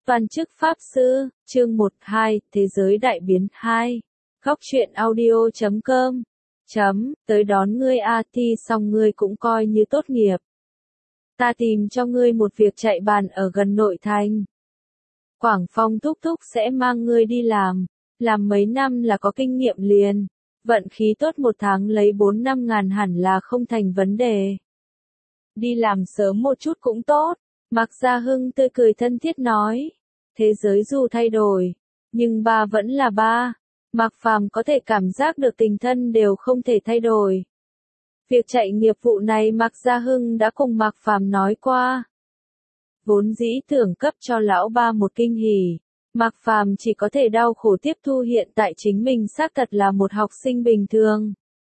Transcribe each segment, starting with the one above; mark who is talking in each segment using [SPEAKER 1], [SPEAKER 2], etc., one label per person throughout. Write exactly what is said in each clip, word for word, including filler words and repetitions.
[SPEAKER 1] Toàn chức Pháp Sư, chương một hai, Thế giới đại biến hai. Góc truyện audio chấm com. Chấm, tới đón ngươi a thi xong ngươi cũng coi như tốt nghiệp. Ta tìm cho ngươi một việc chạy bàn ở gần nội thành. Quảng Phong thúc thúc sẽ mang ngươi đi làm, làm mấy năm là có kinh nghiệm liền. Vận khí tốt một tháng lấy bốn năm ngàn hẳn là không thành vấn đề. Đi làm sớm một chút cũng tốt. Mạc Gia Hưng tươi cười thân thiết nói. Thế giới dù thay đổi, nhưng ba vẫn là ba. Mạc Phàm có thể cảm giác được tình thân đều không thể thay đổi. Việc chạy nghiệp vụ này Mạc Gia Hưng đã cùng Mạc Phàm nói qua. Vốn dĩ tưởng cấp cho lão ba một kinh hỉ. Mạc Phàm chỉ có thể đau khổ tiếp thu hiện tại chính mình xác thật là một học sinh bình thường.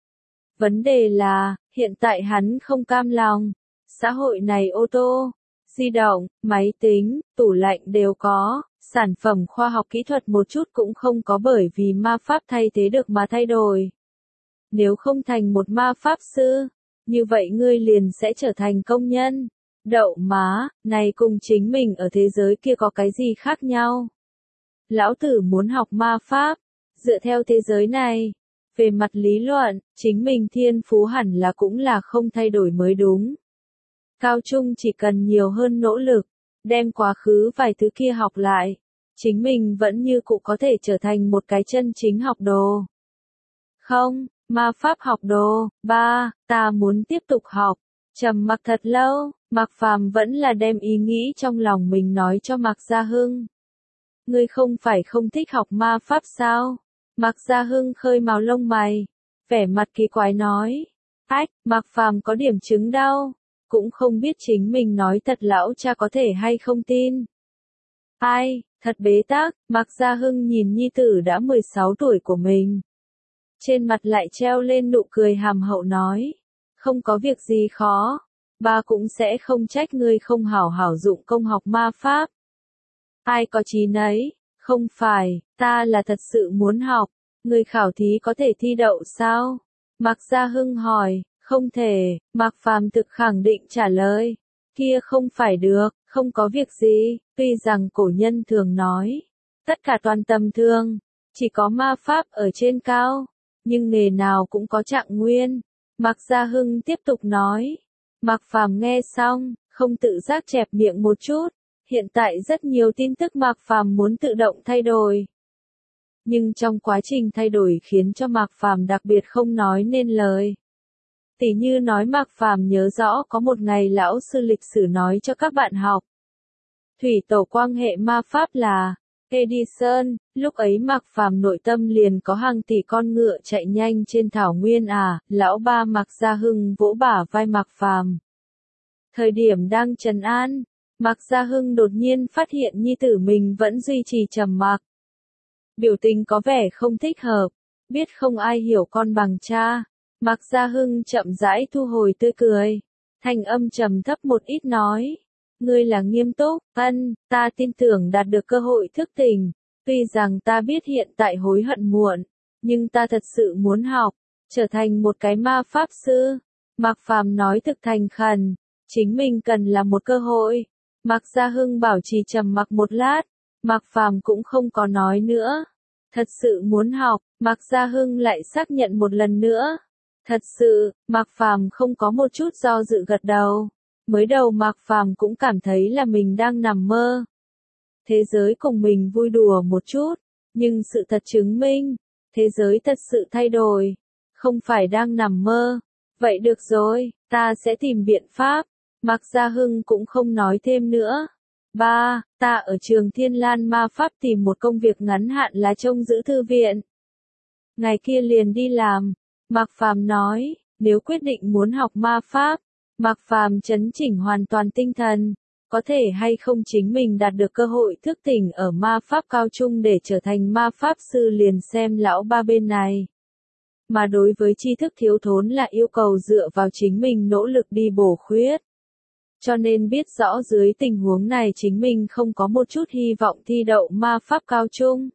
[SPEAKER 1] Vấn đề là, hiện tại hắn không cam lòng. Xã hội này ô tô, di động, máy tính, tủ lạnh đều có, sản phẩm khoa học kỹ thuật một chút cũng không có bởi vì ma pháp thay thế được mà thay đổi. Nếu không thành một ma pháp sư, như vậy ngươi liền sẽ trở thành công nhân. Đậu má, này cùng chính mình ở thế giới kia có cái gì khác nhau? Lão tử muốn học ma pháp, dựa theo thế giới này, về mặt lý luận, chính mình thiên phú hẳn là cũng là không thay đổi mới đúng. Cao trung chỉ cần nhiều hơn nỗ lực, đem quá khứ vài thứ kia học lại, chính mình vẫn như cũ có thể trở thành một cái chân chính học đồ. Không, ma pháp học đồ, ba, ta muốn tiếp tục học. Trầm mặc thật lâu, Mạc Phàm vẫn là đem ý nghĩ trong lòng mình nói cho Mạc Gia Hưng. Ngươi không phải không thích học ma pháp sao? Mạc Gia Hưng khơi mào lông mày, vẻ mặt kỳ quái nói. Ách, Mạc Phàm có điểm chứng đau. Cũng không biết chính mình nói thật lão cha có thể hay không tin. Ai, thật bế tắc, Mạc Gia Hưng nhìn nhi tử đã mười sáu tuổi của mình. Trên mặt lại treo lên nụ cười hàm hậu nói. Không có việc gì khó, ba cũng sẽ không trách ngươi không hảo hảo dụng công học ma pháp. Ai có chí nấy, không phải, ta là thật sự muốn học, ngươi khảo thí có thể thi đậu sao? Mạc Gia Hưng hỏi. Không thể, Mạc Phàm thực khẳng định trả lời. Kia không phải được, không có việc gì, tuy rằng cổ nhân thường nói. Tất cả toàn tầm thường, chỉ có ma pháp ở trên cao, nhưng nghề nào cũng có trạng nguyên. Mạc Gia Hưng tiếp tục nói. Mạc Phàm nghe xong, không tự giác chẹp miệng một chút. Hiện tại rất nhiều tin tức Mạc Phàm muốn tự động thay đổi. Nhưng trong quá trình thay đổi khiến cho Mạc Phàm đặc biệt không nói nên lời. Tỉ như nói Mạc Phàm nhớ rõ có một ngày lão sư lịch sử nói cho các bạn học. Thủy tổ quan hệ ma pháp là Edison, lúc ấy Mạc Phàm nội tâm liền có hàng tỷ con ngựa chạy nhanh trên thảo nguyên à, lão ba Mạc Gia Hưng vỗ bả vai Mạc Phàm. Thời điểm đang trấn an, Mạc Gia Hưng đột nhiên phát hiện nhi tử mình vẫn duy trì trầm mặc. Biểu tình có vẻ không thích hợp, biết không ai hiểu con bằng cha. Mạc Gia Hưng chậm rãi thu hồi tươi cười, thanh âm trầm thấp một ít nói, ngươi là nghiêm túc, ân, ta tin tưởng đạt được cơ hội thức tỉnh, tuy rằng ta biết hiện tại hối hận muộn, nhưng ta thật sự muốn học, trở thành một cái ma pháp sư. Mạc Phàm nói thực thành khẩn, chính mình cần là một cơ hội. Mạc Gia Hưng bảo trì trầm mặc một lát, Mạc Phàm cũng không có nói nữa. Thật sự muốn học, Mạc Gia Hưng lại xác nhận một lần nữa. Thật sự, Mạc Phàm không có một chút do dự gật đầu. Mới đầu Mạc Phàm cũng cảm thấy là mình đang nằm mơ. Thế giới cùng mình vui đùa một chút, nhưng sự thật chứng minh, thế giới thật sự thay đổi, không phải đang nằm mơ. Vậy được rồi, ta sẽ tìm biện pháp. Mạc Gia Hưng cũng không nói thêm nữa. Ba, ta ở trường Thiên Lan ma pháp tìm một công việc ngắn hạn là trông giữ thư viện. Ngày kia liền đi làm. Mạc Phàm nói, nếu quyết định muốn học ma pháp, Mạc Phàm chấn chỉnh hoàn toàn tinh thần, có thể hay không chính mình đạt được cơ hội thức tỉnh ở ma pháp cao trung để trở thành ma pháp sư liền xem lão ba bên này. Mà đối với tri thức thiếu thốn là yêu cầu dựa vào chính mình nỗ lực đi bổ khuyết. Cho nên biết rõ dưới tình huống này chính mình không có một chút hy vọng thi đậu ma pháp cao trung.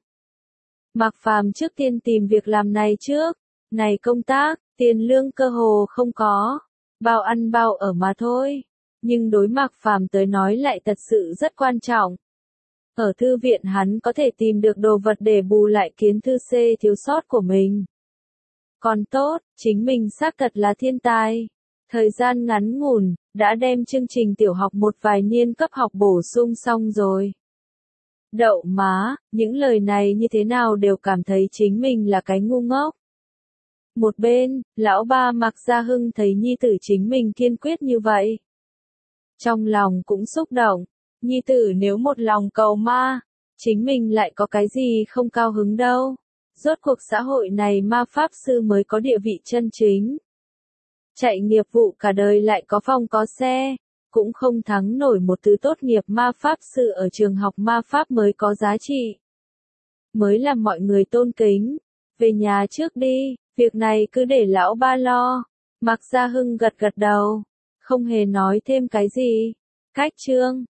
[SPEAKER 1] Mạc Phàm trước tiên tìm việc làm này trước. Này công tác, tiền lương cơ hồ không có, bao ăn bao ở mà thôi, nhưng đối Mạc Phàm tới nói lại thật sự rất quan trọng. Ở thư viện hắn có thể tìm được đồ vật để bù lại kiến thư C thiếu sót của mình. Còn tốt, chính mình xác thật là thiên tài. Thời gian ngắn ngủn, đã đem chương trình tiểu học một vài niên cấp học bổ sung xong rồi. Đậu má, những lời này như thế nào đều cảm thấy chính mình là cái ngu ngốc. Một bên, lão ba Mạc Gia Hưng thấy nhi tử chính mình kiên quyết như vậy. Trong lòng cũng xúc động, nhi tử nếu một lòng cầu ma, chính mình lại có cái gì không cao hứng đâu. Rốt cuộc xã hội này ma pháp sư mới có địa vị chân chính. Chạy nghiệp vụ cả đời lại có phòng có xe, cũng không thắng nổi một thứ tốt nghiệp ma pháp sư ở trường học ma pháp mới có giá trị. Mới làm mọi người tôn kính. Về nhà trước đi, việc này cứ để lão ba lo. Mạc Gia Hưng gật gật đầu, không hề nói thêm cái gì. Cách chương